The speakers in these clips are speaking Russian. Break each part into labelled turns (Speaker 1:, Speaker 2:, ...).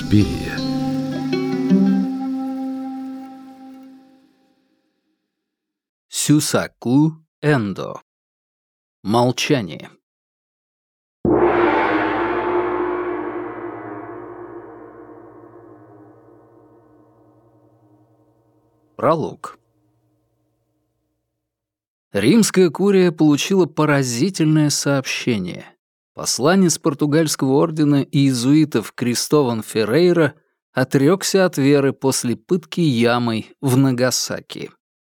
Speaker 1: Суспирия.
Speaker 2: Сюсаку Эндо. Молчание. Пролог. Римская курия получила поразительное сообщение. Посланец португальского ордена иезуитов Кристован Феррейра отрекся от веры после пытки ямой в Нагасаки.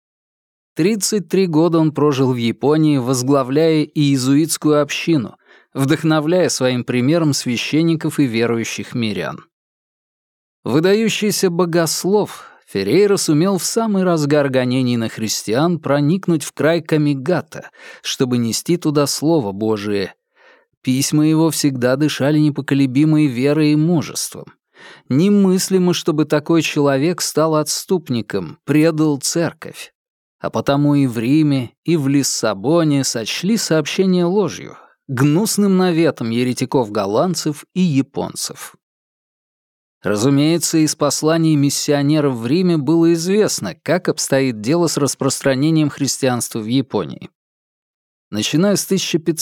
Speaker 2: 33 года он прожил в Японии, возглавляя иезуитскую общину, вдохновляя своим примером священников и верующих мирян. Выдающийся богослов, Феррейра сумел в самый разгар гонений на христиан проникнуть в край Камигата, чтобы нести туда Слово Божие. Письма его всегда дышали непоколебимой верой и мужеством. Немыслимо, чтобы такой человек стал отступником, предал церковь. А потому и в Риме, и в Лиссабоне сочли сообщение ложью, гнусным наветом еретиков-голландцев и японцев. Разумеется, из посланий миссионеров в Риме было известно, как обстоит дело с распространением христианства в Японии. Начиная с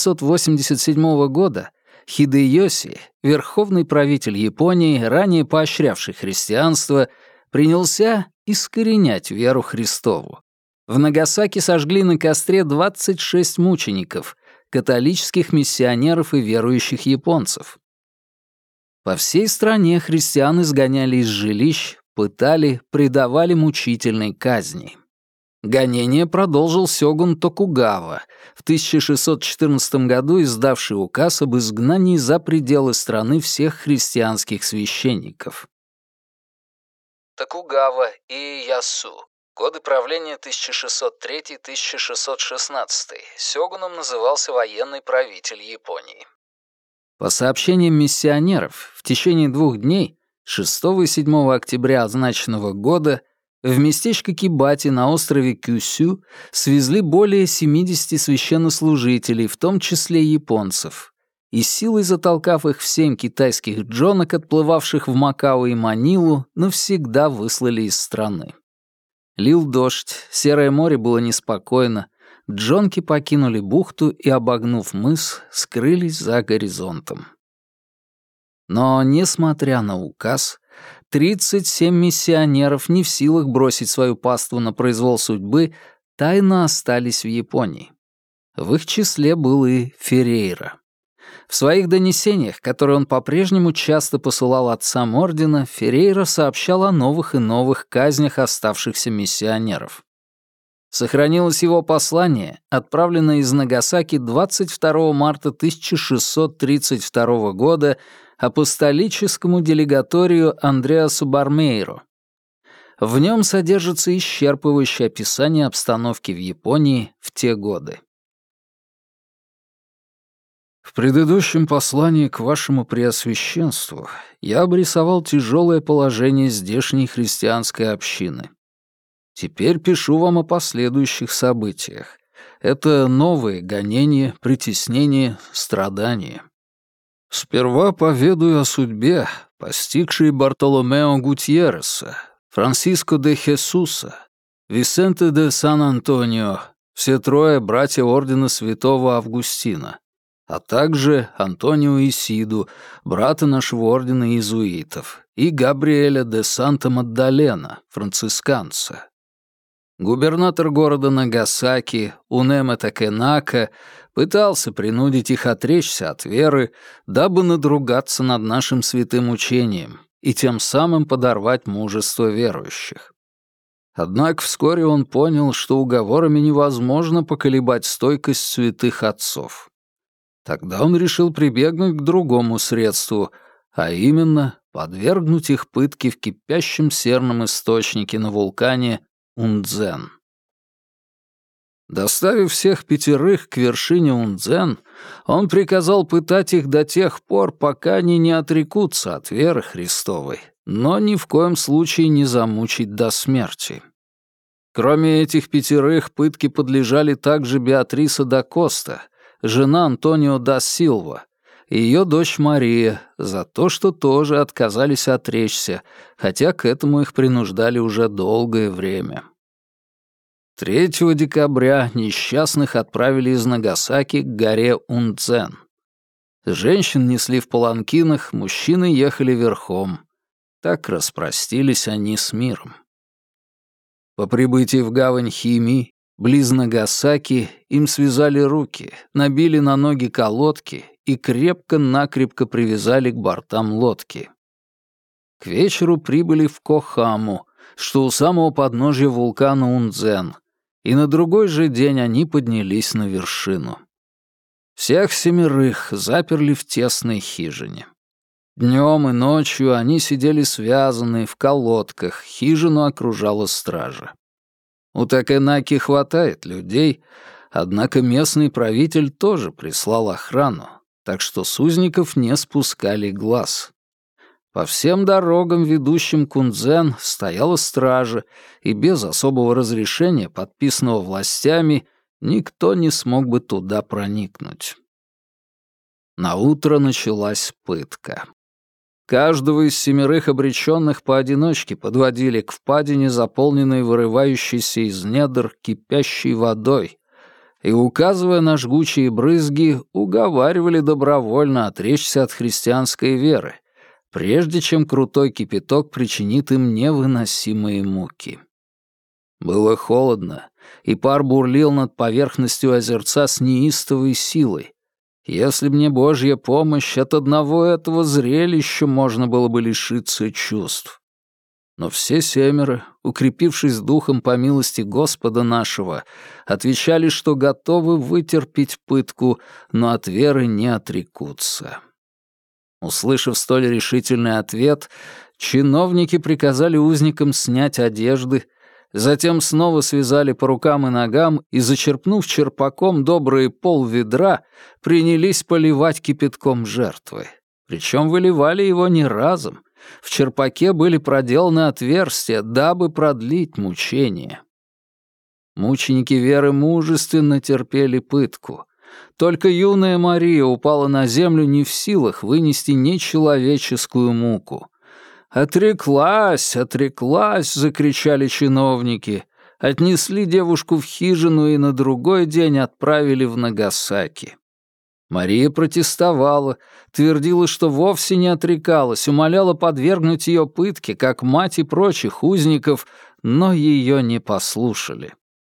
Speaker 2: 1587 года, Хидэёси, верховный правитель Японии, ранее поощрявший христианство, принялся искоренять веру Христову. В Нагасаки сожгли на костре 26 мучеников, католических миссионеров и верующих японцев. По всей стране христиан изгоняли из жилищ, пытали, предавали мучительной казни. Гонение продолжил сёгун Токугава, в 1614 году издавший указ об изгнании за пределы страны всех христианских священников. Токугава Иэясу. Годы правления 1603-1616. Сёгуном назывался военный правитель Японии. По сообщениям миссионеров, в течение 2 дней, 6 и 7 октября означенного года, в местечко Кибати на острове Кюсю свезли более 70 священнослужителей, в том числе японцев, и силой затолкав их в 7 китайских джонок, отплывавших в Макао и Манилу, навсегда выслали из страны. Лил дождь, Серое море было неспокойно, джонки покинули бухту и, обогнув мыс, скрылись за горизонтом. Но, несмотря на указ, 37 миссионеров, не в силах бросить свою паству на произвол судьбы, тайно остались в Японии. В их числе был и Феррейра. В своих донесениях, которые он по-прежнему часто посылал отцам ордена, Феррейра сообщал о новых и новых казнях оставшихся миссионеров. Сохранилось его послание, отправленное из Нагасаки 22 марта 1632 года апостолическому делегаторию Андреасу Бармейро. В нем содержится исчерпывающее описание обстановки в Японии в те годы. В предыдущем послании к вашему преосвященству я обрисовал тяжелое положение здешней христианской общины. Теперь пишу вам о последующих событиях. Это новые гонения, притеснения, страдания. Сперва поведаю о судьбе, постигшей Бартоломео Гутьерреса, Франсиско де Хесуса, Висенте де Сан-Антонио, все 3 братья ордена святого Августина, а также Антонио Исиду, брата нашего ордена иезуитов, и Габриэля де Санта-Маддалена, францисканца. Губернатор города Нагасаки, Унэме Такенака, пытался принудить их отречься от веры, дабы надругаться над нашим святым учением и тем самым подорвать мужество верующих. Однако вскоре он понял, что уговорами невозможно поколебать стойкость святых отцов. Тогда он решил прибегнуть к другому средству, а именно подвергнуть их пытке в кипящем серном источнике на вулкане Ундзен. Доставив всех 5 к вершине Ундзен, он приказал пытать их до тех пор, пока они не отрекутся от веры Христовой, но ни в коем случае не замучить до смерти. Кроме этих 5 пытке подлежали также Беатриса да Коста, жена Антонио да Силва, и ее дочь Мария за то, что тоже отказались отречься, хотя к этому их принуждали уже долгое время. 3 декабря несчастных отправили из Нагасаки к горе Унцзэн. Женщин несли в паланкинах, мужчины ехали верхом. Так распростились они с миром. По прибытии в гавань Хими, близ Нагасаки, им связали руки, набили на ноги колодки и крепко-накрепко привязали к бортам лодки. К вечеру прибыли в Кохаму, что у самого подножья вулкана Унцзэн, и на другой же день они поднялись на вершину. Всех 7 заперли в тесной хижине. Днем и ночью они сидели связанные в колодках, хижину окружала стража. У Такэнаки хватает людей, однако местный правитель тоже прислал охрану, так что с узников не спускали глаз. По всем дорогам, ведущим к Унцзэн, стояла стража, и без особого разрешения, подписанного властями, никто не смог бы туда проникнуть. Наутро началась пытка. Каждого из 7 обреченных поодиночке подводили к впадине, заполненной вырывающейся из недр кипящей водой, и, указывая на жгучие брызги, уговаривали добровольно отречься от христианской веры, прежде чем крутой кипяток причинит им невыносимые муки. Было холодно, и пар бурлил над поверхностью озерца с неистовой силой. Если б не Божья помощь, от одного этого зрелища можно было бы лишиться чувств. Но все 7, укрепившись духом по милости Господа нашего, отвечали, что готовы вытерпеть пытку, но от веры не отрекутся. Услышав столь решительный ответ, чиновники приказали узникам снять одежды, затем снова связали по рукам и ногам и, зачерпнув черпаком добрые пол-ведра, принялись поливать кипятком жертвы. Причем выливали его не разом. В черпаке были проделаны отверстия, дабы продлить мучения. Мученики веры мужественно терпели пытку. Только юная Мария упала на землю не в силах вынести нечеловеческую муку. «Отреклась, отреклась!» — закричали чиновники. Отнесли девушку в хижину и на другой день отправили в Нагасаки. Мария протестовала, твердила, что вовсе не отрекалась, умоляла подвергнуть ее пытке, как мать и прочих узников, но ее не послушали.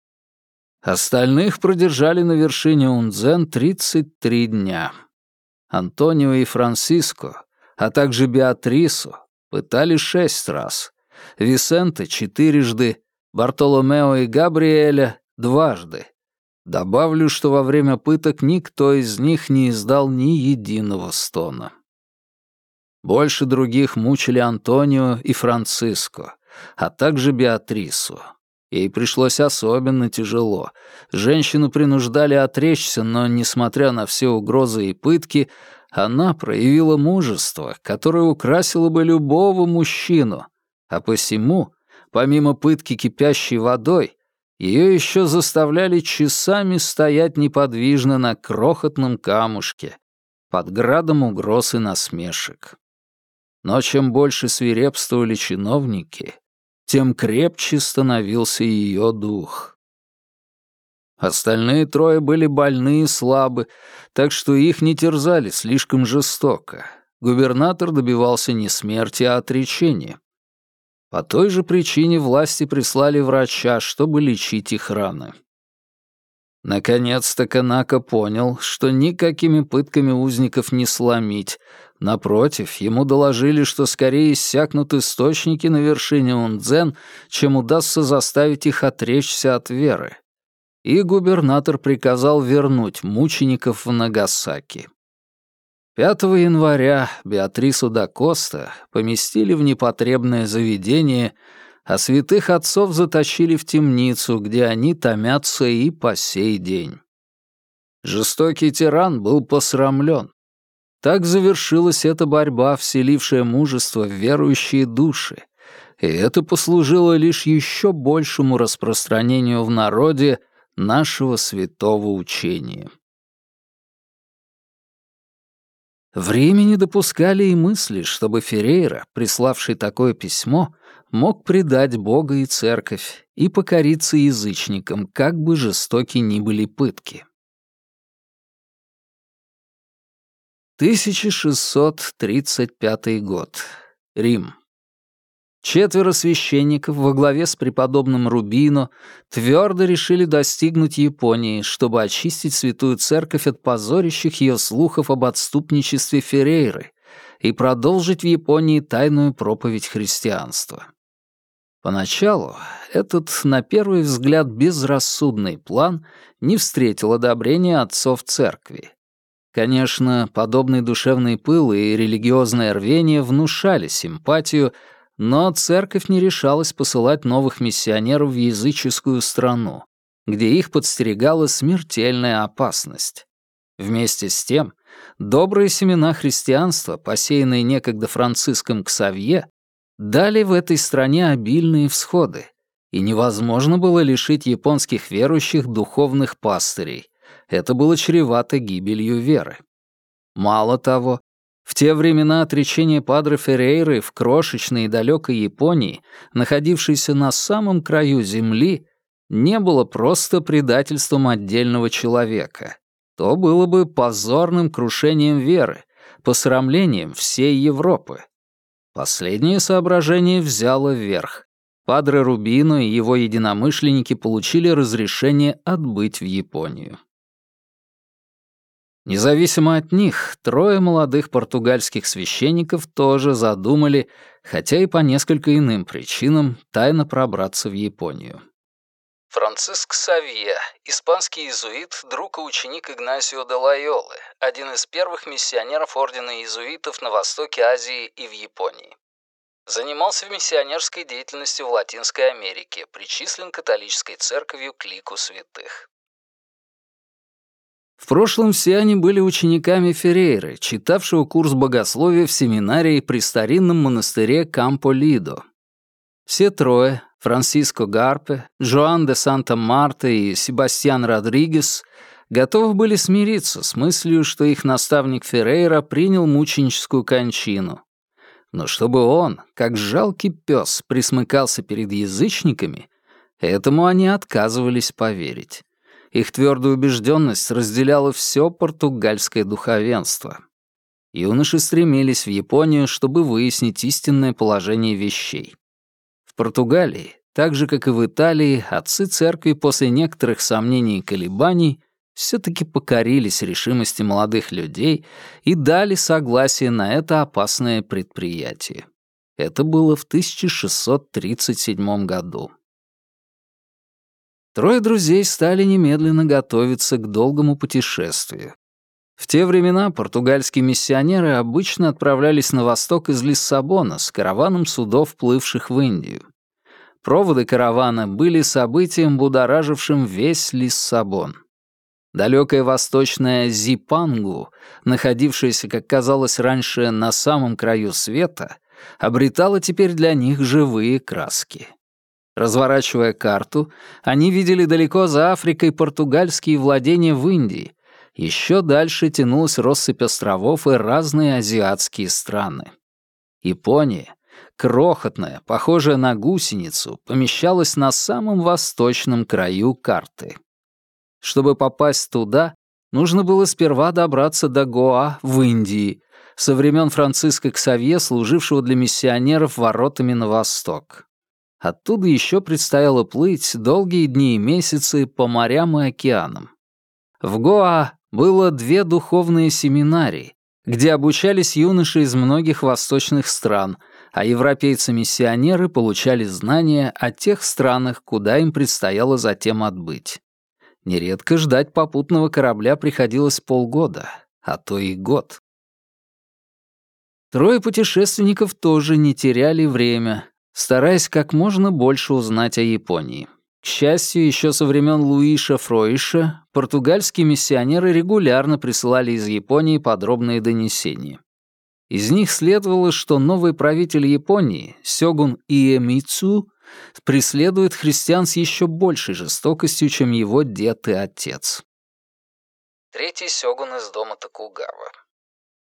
Speaker 2: Остальных продержали на вершине Унцзэн 33 дня. Антонио и Франсиско, а также Беатрису, пытали 6 раз, Висенте 4, Бартоломео и Габриэля 2. Добавлю, что во время пыток никто из них не издал ни единого стона. Больше других мучили Антонио и Франциско, а также Беатрису. Ей пришлось особенно тяжело. Женщину принуждали отречься, но, несмотря на все угрозы и пытки, она проявила мужество, которое украсило бы любого мужчину, а посему, помимо пытки кипящей водой, ее еще заставляли часами стоять неподвижно на крохотном камушке, под градом угроз и насмешек. Но чем больше свирепствовали чиновники, тем крепче становился ее дух. Остальные 3 были больны и слабы, так что их не терзали слишком жестоко. Губернатор добивался не смерти, а отречения. По той же причине власти прислали врача, чтобы лечить их раны. Наконец-то Канака понял, что никакими пытками узников не сломить. Напротив, ему доложили, что скорее иссякнут источники на вершине Унцзэн, чем удастся заставить их отречься от веры. И губернатор приказал вернуть мучеников в Нагасаки. 5 января Беатрису да Коста поместили в непотребное заведение, а святых отцов затащили в темницу, где они томятся и по сей день. Жестокий тиран был посрамлен. Так завершилась эта борьба, вселившая мужество в верующие души, и это послужило лишь еще большему распространению в народе нашего святого учения. В Риме не допускали и мысли, чтобы Феррейра, приславший такое письмо, мог предать Бога и церковь и покориться язычникам, как бы жестоки ни были пытки. 1635 год. Рим. 4 священников во главе с преподобным Рубино твердо решили достигнуть Японии, чтобы очистить Святую Церковь от позорящих ее слухов об отступничестве Феррейры и продолжить в Японии тайную проповедь христианства. Поначалу этот, на первый взгляд, безрассудный план не встретил одобрения отцов церкви. Конечно, подобный душевный пыл и религиозное рвение внушали симпатию, но церковь не решалась посылать новых миссионеров в языческую страну, где их подстерегала смертельная опасность. Вместе с тем, добрые семена христианства, посеянные некогда Франциском Ксавье, дали в этой стране обильные всходы, и невозможно было лишить японских верующих духовных пастырей. Это было чревато гибелью веры. Мало того, в те времена отречение падре Феррейры в крошечной и далекой Японии, находившейся на самом краю земли, не было просто предательством отдельного человека. То было бы позорным крушением веры, посрамлением всей Европы. Последнее соображение взяло верх. Падре Рубино и его единомышленники получили разрешение отбыть в Японию. Независимо от них, 3 молодых португальских священников тоже задумали, хотя и по несколько иным причинам, тайно пробраться в Японию. Франциск Савье, испанский иезуит, друг и ученик Игнасио де Лойолы, один из первых миссионеров ордена иезуитов на востоке Азии и в Японии. Занимался миссионерской деятельностью в Латинской Америке, причислен католической церковью к лику святых. В прошлом все они были учениками Феррейры, читавшего курс богословия в семинарии при старинном монастыре Кампо-Лидо. Все трое, Франсиско Гарпе, Жоан де Санта-Марта и Себастьян Родригес, готовы были смириться с мыслью, что их наставник Феррейра принял мученическую кончину. Но чтобы он, как жалкий пес, присмыкался перед язычниками, этому они отказывались поверить. Их твердую убежденность разделяло все португальское духовенство. Юноши стремились в Японию, чтобы выяснить истинное положение вещей. В Португалии, так же, как и в Италии, отцы церкви после некоторых сомнений и колебаний все-таки покорились решимости молодых людей и дали согласие на это опасное предприятие. Это было в 1637 году. 3 друзей стали немедленно готовиться к долгому путешествию. В те времена португальские миссионеры обычно отправлялись на восток из Лиссабона с караваном судов, плывших в Индию. Проводы каравана были событием, будоражившим весь Лиссабон. Далекая восточная Зипангу, находившаяся, как казалось раньше, на самом краю света, обретала теперь для них живые краски. Разворачивая карту, они видели далеко за Африкой португальские владения в Индии. Еще дальше тянулась россыпь островов и разные азиатские страны. Япония, крохотная, похожая на гусеницу, помещалась на самом восточном краю карты. Чтобы попасть туда, нужно было сперва добраться до Гоа в Индии, со времен Франциска Ксавье, служившего для миссионеров воротами на восток. Оттуда еще предстояло плыть долгие дни и месяцы по морям и океанам. В Гоа было 2 духовные семинарии, где обучались юноши из многих восточных стран, а европейцы-миссионеры получали знания о тех странах, куда им предстояло затем отбыть. Нередко ждать попутного корабля приходилось полгода, а то и год. 3 путешественников тоже не теряли время, стараясь как можно больше узнать о Японии. К счастью, еще со времен Луиша Фройша португальские миссионеры регулярно присылали из Японии подробные донесения. Из них следовало, что новый правитель Японии, сёгун Иэмицу, преследует христиан с еще большей жестокостью, чем его дед и отец. 3-й сёгун из дома Токугава.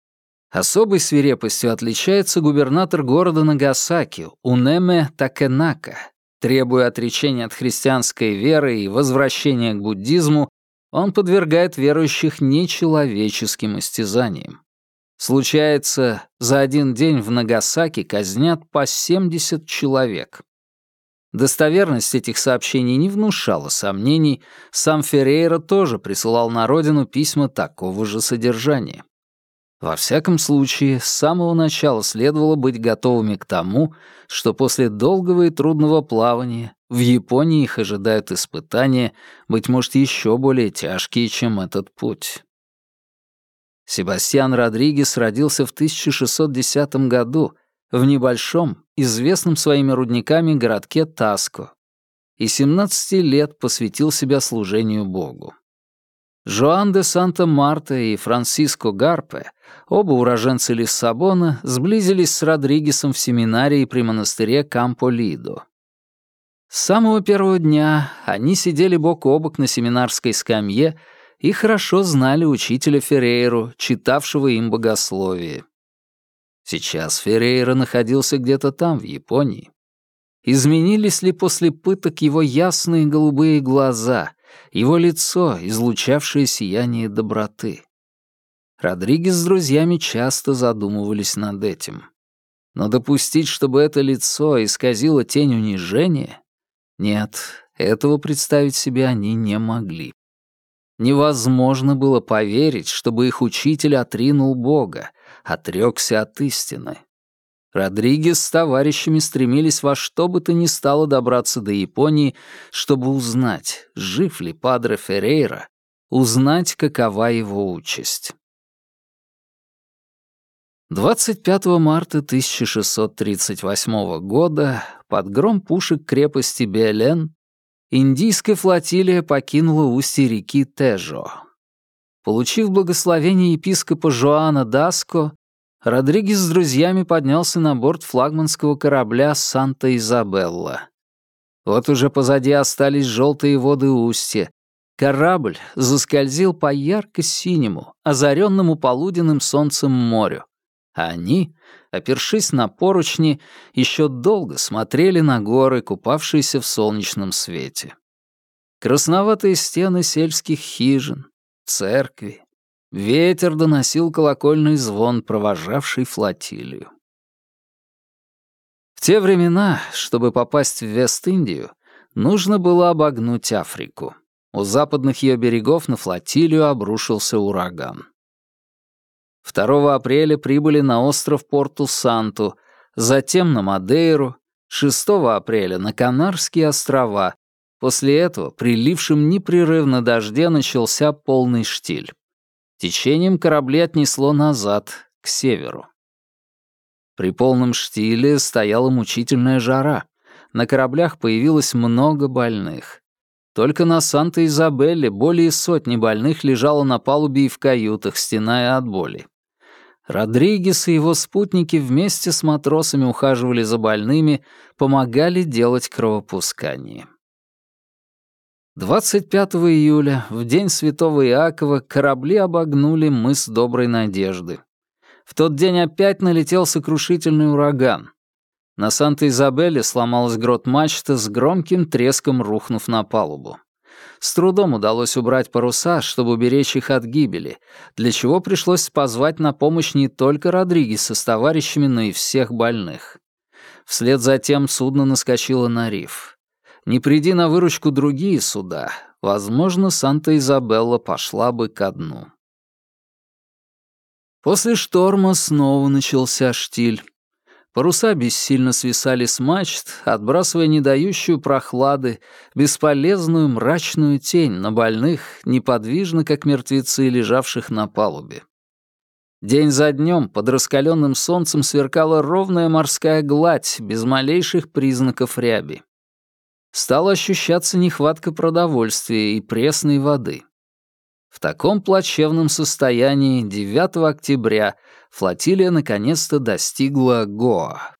Speaker 2: Особой свирепостью отличается губернатор города Нагасаки Унеме Такенака. Требуя отречения от христианской веры и возвращения к буддизму, он подвергает верующих нечеловеческим истязаниям. Случается, за один день в Нагасаки казнят по 70 человек. Достоверность этих сообщений не внушала сомнений, сам Феррейра тоже присылал на родину письма такого же содержания. Во всяком случае, с самого начала следовало быть готовыми к тому, что после долгого и трудного плавания в Японии их ожидают испытания, быть может, еще более тяжкие, чем этот путь. Себастьян Родригес родился в 1610 году в небольшом, известном своими рудниками городке Таско, и 17 лет посвятил себя служению Богу. Жоан де Санта-Марта и Франсиско Гарпе, оба уроженцы Лиссабона, сблизились с Родригесом в семинарии при монастыре Кампо-Лидо. С самого первого дня они сидели бок о бок на семинарской скамье и хорошо знали учителя Феррейру, читавшего им богословие. Сейчас Феррейра находился где-то там, в Японии. Изменились ли после пыток его ясные голубые глаза, его лицо, излучавшее сияние доброты? Родригес с друзьями часто задумывались над этим. Но допустить, чтобы это лицо исказило тень унижения? Нет, этого представить себе они не могли. Невозможно было поверить, чтобы их учитель отринул Бога, отрекся от истины. Родригес с товарищами стремились во что бы то ни стало добраться до Японии, чтобы узнать, жив ли падре Феррейра, узнать, какова его участь. 25 марта 1638 года под гром пушек крепости Белен индийская флотилия покинула устье реки Тежо. Получив благословение епископа Жоана Даско, Родригес с друзьями поднялся на борт флагманского корабля «Санта-Изабелла». Вот уже позади остались желтые воды устья. Корабль заскользил по ярко-синему, озаренному полуденным солнцем морю, а они, опершись на поручни, еще долго смотрели на горы, купавшиеся в солнечном свете. Красноватые стены сельских хижин, церкви. Ветер доносил колокольный звон, провожавший флотилию. В те времена, чтобы попасть в Вест-Индию, нужно было обогнуть Африку. У западных ее берегов на флотилию обрушился ураган. 2 апреля прибыли на остров Порту-Санту, затем на Мадейру, 6 апреля на Канарские острова. После этого при лившем непрерывно дожде начался полный штиль. Течением корабли отнесло назад, к северу. При полном штиле стояла мучительная жара. На кораблях появилось много больных. Только на Санта-Изабелле более сотни больных лежало на палубе и в каютах, стеная от боли. Родригес и его спутники вместе с матросами ухаживали за больными, помогали делать кровопускание. 25 июля, в день Святого Иакова, корабли обогнули мыс Доброй Надежды. В тот день опять налетел сокрушительный ураган. На Санта-Изабелле сломалась грот-мачта с громким треском, рухнув на палубу. С трудом удалось убрать паруса, чтобы уберечь их от гибели, для чего пришлось позвать на помощь не только Родригеса с товарищами, но и всех больных. Вслед за тем судно наскочило на риф. Не приди на выручку другие суда, возможно, Санта-Изабелла пошла бы ко дну. После шторма снова начался штиль. Паруса бессильно свисали с мачт, отбрасывая не дающую прохлады, бесполезную мрачную тень на больных, неподвижно, как мертвецы, лежавших на палубе. День за днем под раскаленным солнцем сверкала ровная морская гладь, без малейших признаков ряби. Стала ощущаться нехватка продовольствия и пресной воды. В таком плачевном состоянии 9 октября флотилия наконец-то достигла Гоа.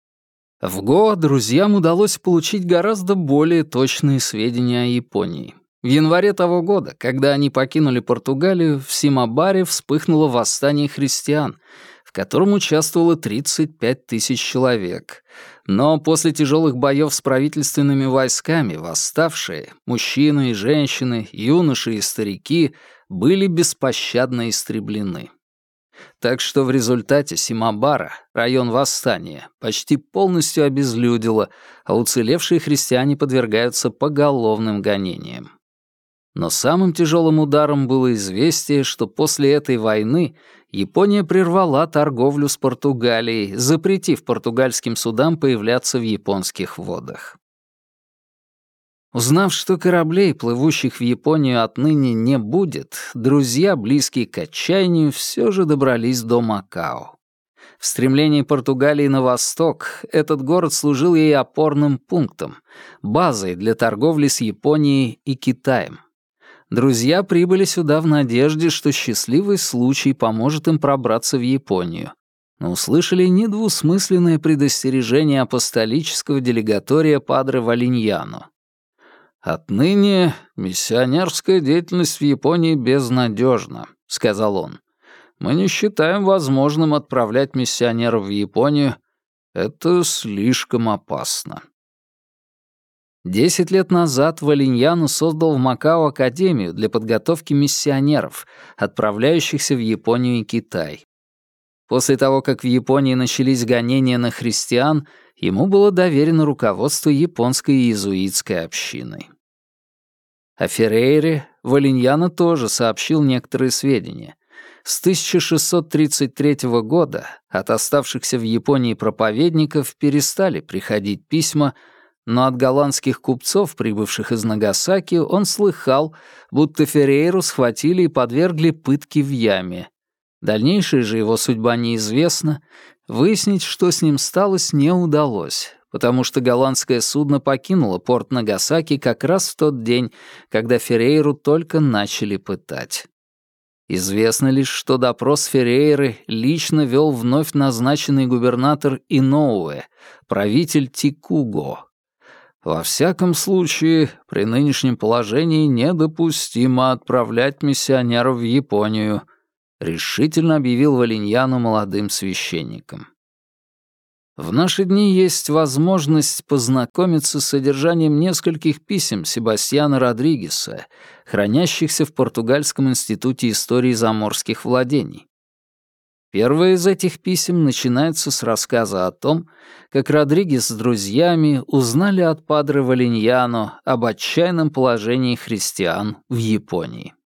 Speaker 2: В Гоа друзьям удалось получить гораздо более точные сведения о Японии. В январе того года, когда они покинули Португалию, в Симабаре вспыхнуло восстание христиан, в котором участвовало 35 тысяч человек. Но после тяжелых боев с правительственными войсками восставшие, мужчины и женщины, юноши и старики, были беспощадно истреблены. Так что в результате Симабара, район восстания, почти полностью обезлюдило, а уцелевшие христиане подвергаются поголовным гонениям. Но самым тяжелым ударом было известие, что после этой войны Япония прервала торговлю с Португалией, запретив португальским судам появляться в японских водах. Узнав, что кораблей, плывущих в Японию, отныне не будет, друзья, близкие к отчаянию, все же добрались до Макао. В стремлении Португалии на восток этот город служил ей опорным пунктом, базой для торговли с Японией и Китаем. Друзья прибыли сюда в надежде, что счастливый случай поможет им пробраться в Японию, но услышали недвусмысленное предостережение апостолического делегатория Падре Валиньяно. «Отныне миссионерская деятельность в Японии безнадежна», — сказал он. «Мы не считаем возможным отправлять миссионеров в Японию. Это слишком опасно». 10 лет назад Валиньяно создал в Макао академию для подготовки миссионеров, отправляющихся в Японию и Китай. После того, как в Японии начались гонения на христиан, ему было доверено руководство японской иезуитской общиной. О Феррейре Валиньяно тоже сообщил некоторые сведения. С 1633 года от оставшихся в Японии проповедников перестали приходить письма, но от голландских купцов, прибывших из Нагасаки, он слыхал, будто Феррейру схватили и подвергли пытке в яме. Дальнейшая же его судьба неизвестна, выяснить, что с ним сталось, не удалось, потому что голландское судно покинуло порт Нагасаки как раз в тот день, когда Феррейру только начали пытать. Известно лишь, что допрос Феррейры лично вел вновь назначенный губернатор Иноуэ, правитель Тикуго. Во всяком случае, при нынешнем положении недопустимо отправлять миссионеров в Японию, решительно объявил Валиньяно молодым священникам. В наши дни есть возможность познакомиться с содержанием нескольких писем Себастьяна Родригеса, хранящихся в Португальском институте истории заморских владений. Первое из этих писем начинается с рассказа о том, как Родригес с друзьями узнали от падре Валиньяно об отчаянном положении христиан в Японии.